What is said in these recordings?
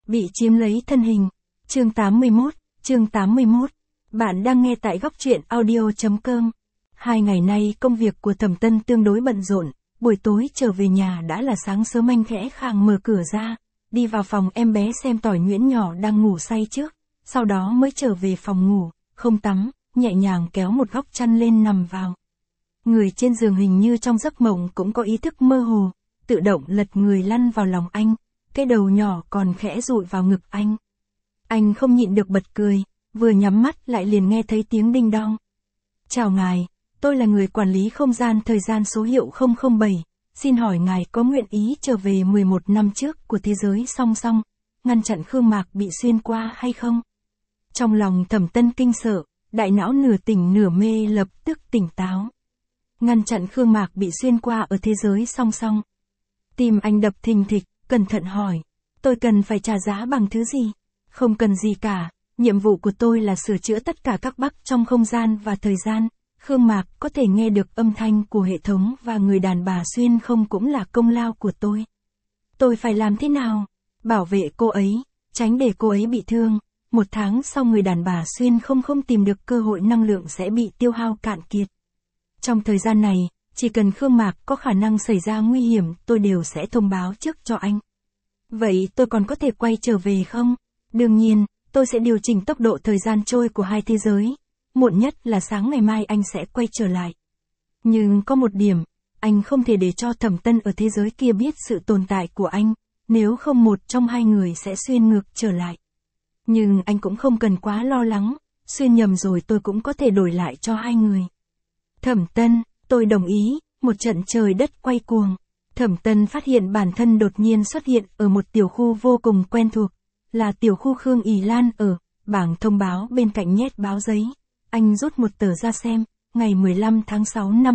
Bị chiếm lấy thân hình. Chương 81, chương 81. Bạn đang nghe tại góc truyện audio.com. 2 ngày nay công việc của Thẩm Tân tương đối bận rộn, buổi tối trở về nhà đã là sáng sớm. Anh khẽ khàng mở cửa ra, đi vào phòng em bé xem tỏi nhuyễn nhỏ đang ngủ say trước, sau đó mới trở về phòng ngủ, không tắm, nhẹ nhàng kéo một góc chăn lên nằm vào. Người trên giường hình như trong giấc mộng cũng có ý thức mơ hồ, tự động lật người lăn vào lòng anh, cái đầu nhỏ còn khẽ dụi vào ngực anh. Anh không nhịn được bật cười, vừa nhắm mắt lại liền nghe thấy tiếng đinh đong. Chào ngài, tôi là người quản lý không gian thời gian số hiệu 007, xin hỏi ngài có nguyện ý trở về 11 năm trước của thế giới song song, ngăn chặn Khương Mạc bị xuyên qua hay không? Trong lòng Thẩm Tân kinh sợ, đại não nửa tỉnh nửa mê lập tức tỉnh táo. Ngăn chặn Khương Mạc bị xuyên qua ở thế giới song song. Tim anh đập thình thịch, cẩn thận hỏi, tôi cần phải trả giá bằng thứ gì? Không cần gì cả, nhiệm vụ của tôi là sửa chữa tất cả các bug trong không gian và thời gian. Khương Mạc có thể nghe được âm thanh của hệ thống và người đàn bà xuyên không cũng là công lao của tôi. Tôi phải làm thế nào? Bảo vệ cô ấy, tránh để cô ấy bị thương. 1 tháng sau người đàn bà xuyên không tìm được cơ hội, năng lượng sẽ bị tiêu hao cạn kiệt. Trong thời gian này, chỉ cần Khương Mạc có khả năng xảy ra nguy hiểm tôi đều sẽ thông báo trước cho anh. Vậy tôi còn có thể quay trở về không? Đương nhiên, tôi sẽ điều chỉnh tốc độ thời gian trôi của hai thế giới. Muộn nhất là sáng ngày mai anh sẽ quay trở lại. Nhưng có một điểm, anh không thể để cho Thẩm Tân ở thế giới kia biết sự tồn tại của anh, nếu không một trong hai người sẽ xuyên ngược trở lại. Nhưng anh cũng không cần quá lo lắng, xuyên nhầm rồi tôi cũng có thể đổi lại cho hai người. Thẩm Tân, tôi đồng ý. Một trận trời đất quay cuồng. Thẩm Tân phát hiện bản thân đột nhiên xuất hiện ở một tiểu khu vô cùng quen thuộc, là tiểu khu Khương ỷ Lan ở. Bảng thông báo bên cạnh nhét báo giấy. Anh rút một tờ ra xem, ngày 15 tháng 6 năm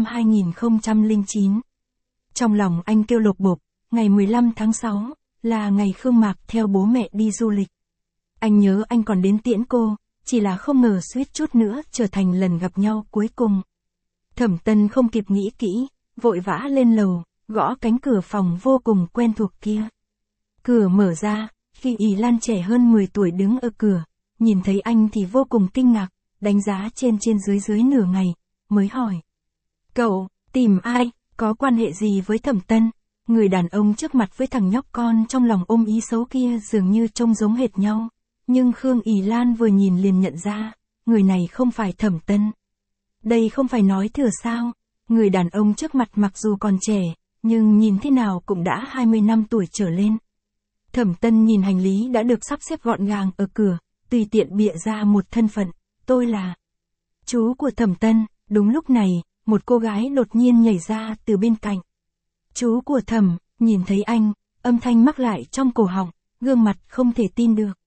2009. Trong lòng anh kêu lột bột, ngày 15 tháng 6, là ngày Khương Mạc theo bố mẹ đi du lịch. Anh nhớ anh còn đến tiễn cô, chỉ là không ngờ suýt chút nữa trở thành lần gặp nhau cuối cùng. Thẩm Tân không kịp nghĩ kỹ, vội vã lên lầu, gõ cánh cửa phòng vô cùng quen thuộc kia. Cửa mở ra, khi ỷ Lan trẻ hơn 10 tuổi đứng ở cửa, nhìn thấy anh thì vô cùng kinh ngạc, đánh giá trên dưới nửa ngày, mới hỏi. Cậu, tìm ai, có quan hệ gì với Thẩm Tân? Người đàn ông trước mặt với thằng nhóc con trong lòng ôm ý xấu kia dường như trông giống hệt nhau, nhưng Khương ỷ Lan vừa nhìn liền nhận ra, người này không phải Thẩm Tân. Đây không phải nói thừa sao, người đàn ông trước mặt mặc dù còn trẻ, nhưng nhìn thế nào cũng đã 20 năm tuổi trở lên. Thẩm Tân nhìn hành lý đã được sắp xếp gọn gàng ở cửa, tùy tiện bịa ra một thân phận, tôi là chú của Thẩm Tân. Đúng lúc này, một cô gái đột nhiên nhảy ra từ bên cạnh. Chú của Thẩm, nhìn thấy anh, âm thanh mắc lại trong cổ họng, gương mặt không thể tin được.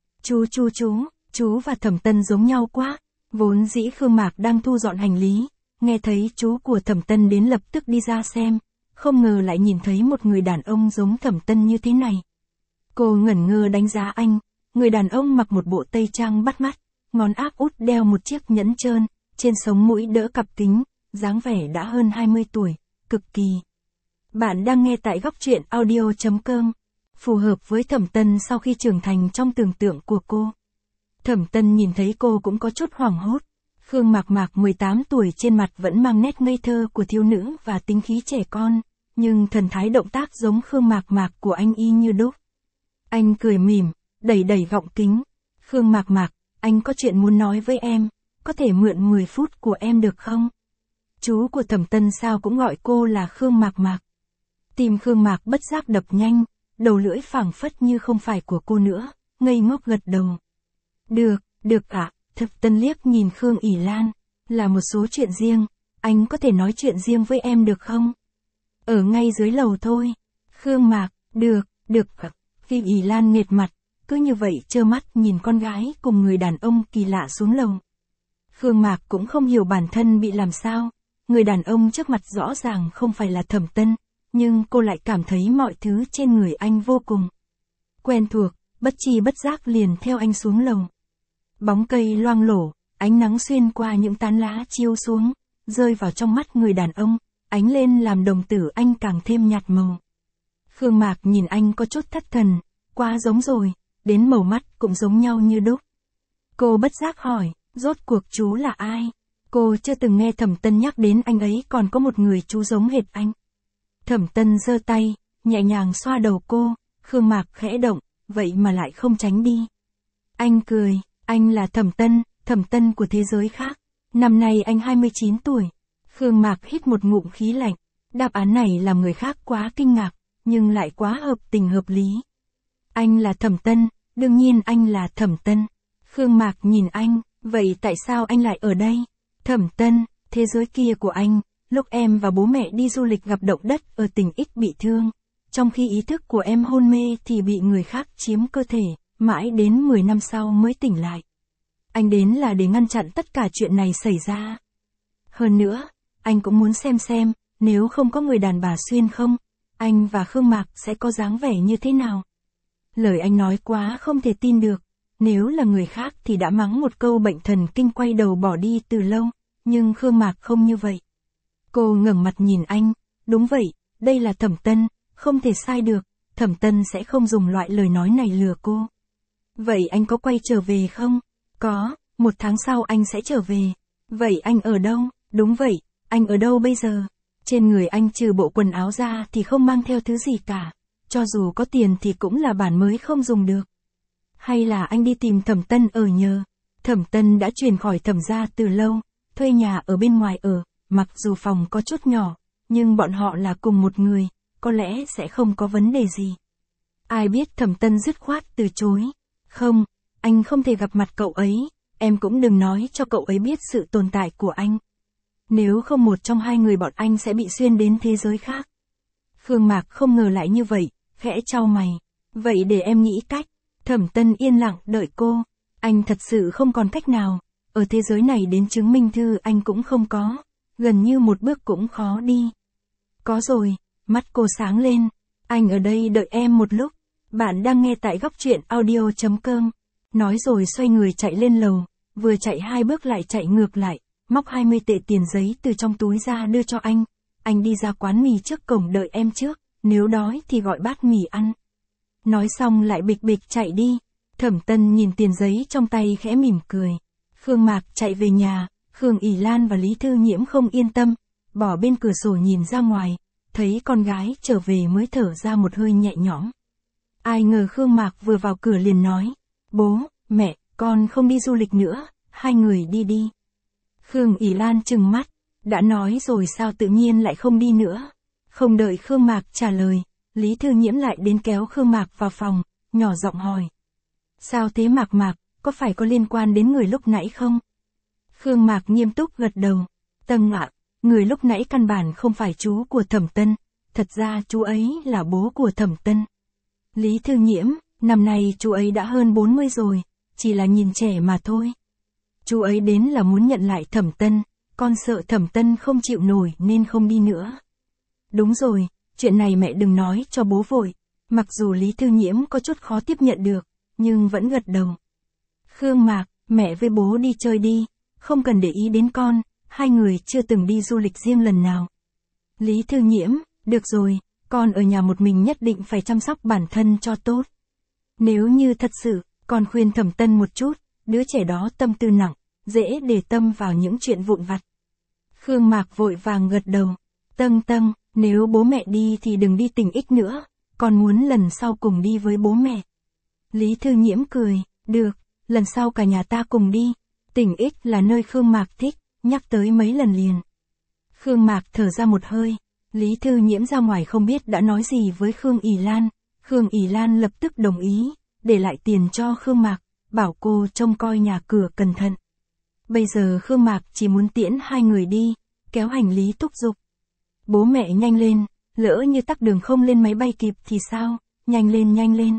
Chú và Thẩm Tân giống nhau quá. Vốn dĩ Khương Mạc đang thu dọn hành lý, nghe thấy chú của Thẩm Tân đến lập tức đi ra xem, không ngờ lại nhìn thấy một người đàn ông giống Thẩm Tân như thế này. Cô ngẩn ngơ đánh giá anh, người đàn ông mặc một bộ tây trang bắt mắt, ngón áp út đeo một chiếc nhẫn trơn, trên sống mũi đỡ cặp kính, dáng vẻ đã hơn 20 tuổi, cực kỳ. Bạn đang nghe tại góc truyện audio.com, phù hợp với Thẩm Tân sau khi trưởng thành trong tưởng tượng của cô. Thẩm Tân nhìn thấy cô cũng có chút hoảng hốt. Khương Mạc 18 tuổi trên mặt vẫn mang nét ngây thơ của thiếu nữ và tính khí trẻ con, nhưng thần thái động tác giống Khương Mạc của anh y như đúc. Anh cười mỉm, đẩy gọng kính. Khương Mạc, anh có chuyện muốn nói với em, có thể mượn 10 phút của em được không? Chú của Thẩm Tân sao cũng gọi cô là Khương Mạc. Tim Khương Mạc bất giác đập nhanh, đầu lưỡi phảng phất như không phải của cô nữa, ngây ngốc gật đầu. Được ạ. Thẩm Tân liếc nhìn Khương ỷ Lan, là một số chuyện riêng, anh có thể nói chuyện riêng với em được không? Ở ngay dưới lầu thôi. Khương Mạc, được ạ. Khi ỷ Lan nghệt mặt, cứ như vậy trơ mắt nhìn con gái cùng người đàn ông kỳ lạ xuống lầu. Khương Mạc cũng không hiểu bản thân bị làm sao, người đàn ông trước mặt rõ ràng không phải là Thẩm Tân, nhưng cô lại cảm thấy mọi thứ trên người anh vô cùng quen thuộc, bất chi bất giác liền theo anh xuống lầu. Bóng cây loang lổ, ánh nắng xuyên qua những tán lá chiếu xuống, rơi vào trong mắt người đàn ông, ánh lên làm đồng tử anh càng thêm nhạt màu. Khương Mạc nhìn anh có chút thất thần, quá giống rồi, đến màu mắt cũng giống nhau như đúc. Cô bất giác hỏi, rốt cuộc chú là ai? Cô chưa từng nghe Thẩm Tân nhắc đến anh ấy còn có một người chú giống hệt anh. Thẩm Tân giơ tay, nhẹ nhàng xoa đầu cô, Khương Mạc khẽ động, vậy mà lại không tránh đi. Anh cười, anh là Thẩm Tân của thế giới khác. Năm nay anh 29 tuổi. Khương Mạc hít một ngụm khí lạnh. Đáp án này làm người khác quá kinh ngạc, nhưng lại quá hợp tình hợp lý. Anh là Thẩm Tân, đương nhiên anh là Thẩm Tân. Khương Mạc nhìn anh, vậy tại sao anh lại ở đây? Thẩm Tân, thế giới kia của anh, lúc em và bố mẹ đi du lịch gặp động đất ở tỉnh X bị thương. Trong khi ý thức của em hôn mê thì bị người khác chiếm cơ thể, mãi đến 10 năm sau mới tỉnh lại. Anh đến là để ngăn chặn tất cả chuyện này xảy ra. Hơn nữa, anh cũng muốn xem, nếu không có người đàn bà xuyên không, anh và Khương Mạc sẽ có dáng vẻ như thế nào. Lời anh nói quá không thể tin được, nếu là người khác thì đã mắng một câu bệnh thần kinh quay đầu bỏ đi từ lâu, nhưng Khương Mạc không như vậy. Cô ngẩng mặt nhìn anh, đúng vậy, đây là Thẩm Tân, không thể sai được, Thẩm Tân sẽ không dùng loại lời nói này lừa cô. Vậy anh có quay trở về không? Có, 1 tháng sau anh sẽ trở về. Vậy anh ở đâu? Đúng vậy, anh ở đâu bây giờ? Trên người anh trừ bộ quần áo ra thì không mang theo thứ gì cả. Cho dù có tiền thì cũng là bản mới không dùng được. Hay là anh đi tìm Thẩm Tân ở nhờ? Thẩm Tân đã chuyển khỏi Thẩm gia từ lâu, thuê nhà ở bên ngoài ở, mặc dù phòng có chút nhỏ, nhưng bọn họ là cùng một người, có lẽ sẽ không có vấn đề gì. Ai biết Thẩm Tân dứt khoát từ chối. Không, anh không thể gặp mặt cậu ấy, em cũng đừng nói cho cậu ấy biết sự tồn tại của anh. Nếu không một trong hai người bọn anh sẽ bị xuyên đến thế giới khác. Khương Mạc không ngờ lại như vậy, khẽ chau mày. Vậy để em nghĩ cách. Thẩm Tân yên lặng đợi cô. Anh thật sự không còn cách nào. Ở thế giới này đến chứng minh thư anh cũng không có. Gần như một bước cũng khó đi. Có rồi, mắt cô sáng lên. Anh ở đây đợi em một lúc. Bạn đang nghe tại góc truyện audio.com. Nói rồi xoay người chạy lên lầu. Vừa chạy 2 bước lại chạy ngược lại. Móc 20 tệ tiền giấy từ trong túi ra đưa cho anh. Anh đi ra quán mì trước cổng đợi em trước. Nếu đói thì gọi bát mì ăn. Nói xong lại bịch bịch chạy đi. Thẩm Tân nhìn tiền giấy trong tay khẽ mỉm cười. Khương Mạc chạy về nhà. Khương ỉ Lan và Lý Thư Nhiễm không yên tâm. Bỏ bên cửa sổ nhìn ra ngoài. Thấy con gái trở về mới thở ra một hơi nhẹ nhõm. Ai ngờ Khương Mạc vừa vào cửa liền nói. Bố, mẹ, con không đi du lịch nữa. Hai người đi đi. Khương ỉ Lan trừng mắt. Đã nói rồi sao tự nhiên lại không đi nữa. Không đợi Khương Mạc trả lời. Lý Thư Nhiễm lại đến kéo Khương Mạc vào phòng, nhỏ giọng hỏi. Sao thế Mạc Mạc, có phải có liên quan đến người lúc nãy không? Khương Mạc nghiêm túc gật đầu. Tân ạ, người lúc nãy căn bản không phải chú của Thẩm Tân, thật ra chú ấy là bố của Thẩm Tân. Lý Thư Nhiễm, năm nay chú ấy đã hơn 40 rồi, chỉ là nhìn trẻ mà thôi. Chú ấy đến là muốn nhận lại Thẩm Tân, con sợ Thẩm Tân không chịu nổi nên không đi nữa. Đúng rồi, chuyện này mẹ đừng nói cho bố vội. Mặc dù Lý Thư Nhiễm có chút khó tiếp nhận được, nhưng vẫn gật đầu. Khương Mạc, mẹ với bố đi chơi đi, không cần để ý đến con, hai người chưa từng đi du lịch riêng lần nào. Lý Thư Nhiễm, được rồi, con ở nhà một mình nhất định phải chăm sóc bản thân cho tốt. Nếu như thật sự, con khuyên Thẩm Tân một chút, đứa trẻ đó tâm tư nặng, dễ để tâm vào những chuyện vụn vặt. Khương Mạc vội vàng gật đầu. Tân, nếu bố mẹ đi thì đừng đi tỉnh X nữa, con muốn lần sau cùng đi với bố mẹ. Lý Thư Nhiễm cười, được, lần sau cả nhà ta cùng đi. Tỉnh X là nơi Khương Mạc thích, nhắc tới mấy lần liền. Khương Mạc thở ra một hơi. Lý Thư Nhiễm ra ngoài không biết đã nói gì với Khương ỉ Lan. Khương ỉ Lan lập tức đồng ý, để lại tiền cho Khương Mạc, bảo cô trông coi nhà cửa cẩn thận. Bây giờ Khương Mạc chỉ muốn tiễn hai người đi, kéo hành lý thúc giục. Bố mẹ nhanh lên, lỡ như tắc đường không lên máy bay kịp thì sao, nhanh lên.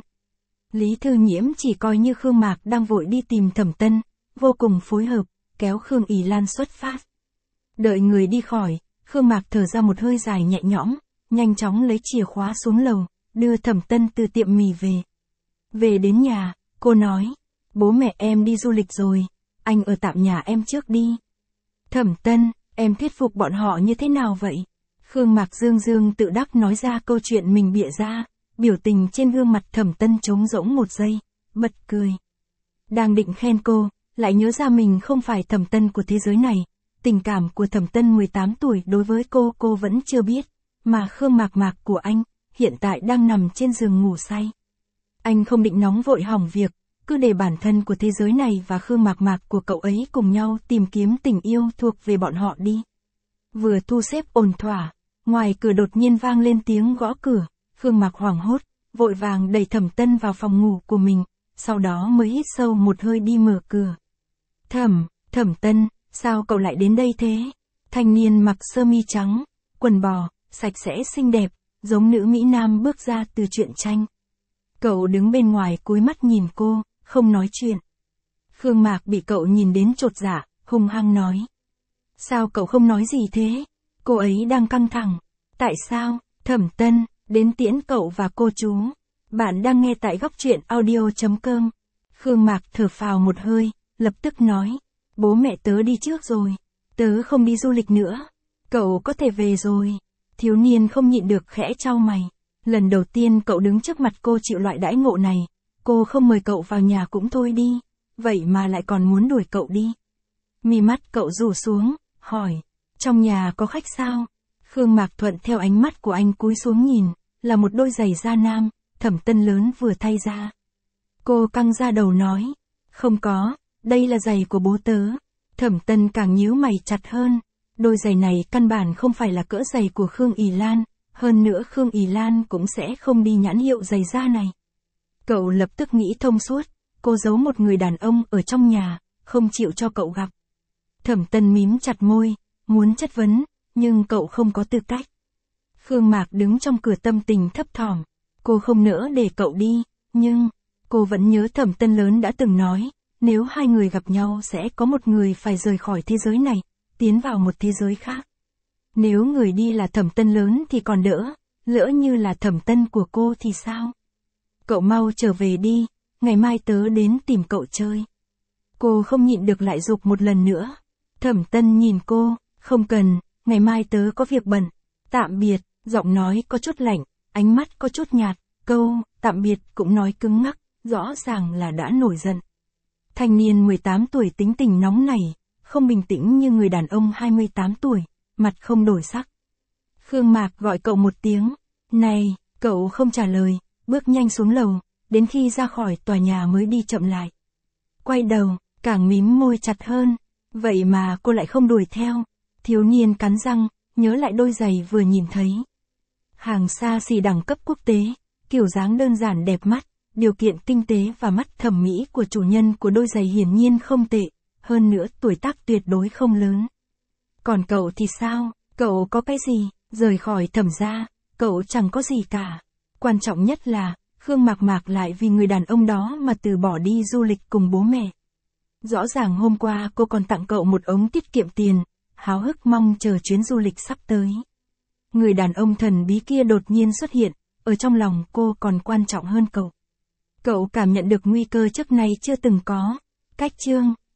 Lý Thư Nhiễm chỉ coi như Khương Mạc đang vội đi tìm Thẩm Tân, vô cùng phối hợp, kéo Khương ỉ Lan xuất phát. Đợi người đi khỏi, Khương Mạc thở ra một hơi dài nhẹ nhõm, nhanh chóng lấy chìa khóa xuống lầu, đưa Thẩm Tân từ tiệm mì về. Về đến nhà, cô nói, bố mẹ em đi du lịch rồi, anh ở tạm nhà em trước đi. Thẩm Tân, em thuyết phục bọn họ như thế nào vậy? Khương Mạc dương tự đắc nói ra câu chuyện mình bịa ra, biểu tình trên gương mặt Thẩm Tân trống rỗng một giây, bật cười. Đang định khen cô, lại nhớ ra mình không phải Thẩm Tân của thế giới này. Tình cảm của Thẩm Tân 18 tuổi đối với cô vẫn chưa biết. Mà Khương Mạc Mạc của anh, hiện tại đang nằm trên giường ngủ say. Anh không định nóng vội hỏng việc, cứ để bản thân của thế giới này và Khương Mạc Mạc của cậu ấy cùng nhau tìm kiếm tình yêu thuộc về bọn họ đi. Vừa thu xếp ổn thỏa, ngoài cửa đột nhiên vang lên tiếng gõ cửa, Khương Mạc hoảng hốt, vội vàng đẩy Thẩm Tân vào phòng ngủ của mình, sau đó mới hít sâu một hơi đi mở cửa. Thẩm Tân, sao cậu lại đến đây thế? Thanh niên mặc sơ mi trắng, quần bò, sạch sẽ xinh đẹp, giống nữ Mỹ Nam bước ra từ truyện tranh. Cậu đứng bên ngoài cúi mắt nhìn cô, không nói chuyện. Khương Mạc bị cậu nhìn đến chột dạ, hung hăng nói. Sao cậu không nói gì thế? Cô ấy đang căng thẳng. Tại sao? Thẩm Tân, đến tiễn cậu và cô chú. Bạn đang nghe tại góc truyện audio.com. Khương Mạc thở phào một hơi, lập tức nói. Bố mẹ tớ đi trước rồi. Tớ không đi du lịch nữa. Cậu có thể về rồi. Thiếu niên không nhịn được khẽ chau mày. Lần đầu tiên cậu đứng trước mặt cô chịu loại đãi ngộ này. Cô không mời cậu vào nhà cũng thôi đi. Vậy mà lại còn muốn đuổi cậu đi. Mi mắt cậu rủ xuống, hỏi. Trong nhà có khách sao? Khương Mạc thuận theo ánh mắt của anh cúi xuống nhìn. Là một đôi giày da nam, Thẩm Tân lớn vừa thay ra. Cô căng ra đầu nói. Không có, đây là giày của bố tớ. Thẩm Tân càng nhíu mày chặt hơn. Đôi giày này căn bản không phải là cỡ giày của Khương Ỷ Lan. Hơn nữa Khương Ỷ Lan cũng sẽ không đi nhãn hiệu giày da này. Cậu lập tức nghĩ thông suốt. Cô giấu một người đàn ông ở trong nhà, không chịu cho cậu gặp. Thẩm Tân mím chặt môi, muốn chất vấn, nhưng cậu không có tư cách. Khương Mạc đứng trong cửa tâm tình thấp thỏm. Cô không nỡ để cậu đi, nhưng cô vẫn nhớ Thẩm Tân lớn đã từng nói, nếu hai người gặp nhau sẽ có một người phải rời khỏi thế giới này, tiến vào một thế giới khác. Nếu người đi là Thẩm Tân lớn thì còn đỡ, lỡ như là Thẩm Tân của cô thì sao? Cậu mau trở về đi, ngày mai tớ đến tìm cậu chơi. Cô không nhịn được lại giục một lần nữa. Thẩm Tân nhìn cô, không cần, ngày mai tớ có việc bận. Tạm biệt, giọng nói có chút lạnh, ánh mắt có chút nhạt, câu tạm biệt cũng nói cứng ngắc, rõ ràng là đã nổi giận. Thanh niên 18 tuổi tính tình nóng nảy, không bình tĩnh như người đàn ông 28 tuổi, mặt không đổi sắc. Khương Mạc gọi cậu một tiếng, này, cậu không trả lời, bước nhanh xuống lầu, đến khi ra khỏi tòa nhà mới đi chậm lại. Quay đầu, càng mím môi chặt hơn, vậy mà cô lại không đuổi theo. Thiếu niên cắn răng, nhớ lại đôi giày vừa nhìn thấy. Hàng xa xỉ đẳng cấp quốc tế, kiểu dáng đơn giản đẹp mắt, điều kiện kinh tế và mắt thẩm mỹ của chủ nhân của đôi giày hiển nhiên không tệ, hơn nữa tuổi tác tuyệt đối không lớn. Còn cậu thì sao, cậu có cái gì, rời khỏi Thẩm gia, cậu chẳng có gì cả. Quan trọng nhất là, Khương Mạc Mạc lại vì người đàn ông đó mà từ bỏ đi du lịch cùng bố mẹ. Rõ ràng hôm qua cô còn tặng cậu một ống tiết kiệm tiền, háo hức mong chờ chuyến du lịch sắp tới. Người đàn ông thần bí kia đột nhiên xuất hiện, ở trong lòng cô còn quan trọng hơn cậu. Cậu cảm nhận được nguy cơ trước nay chưa từng có. Cách chương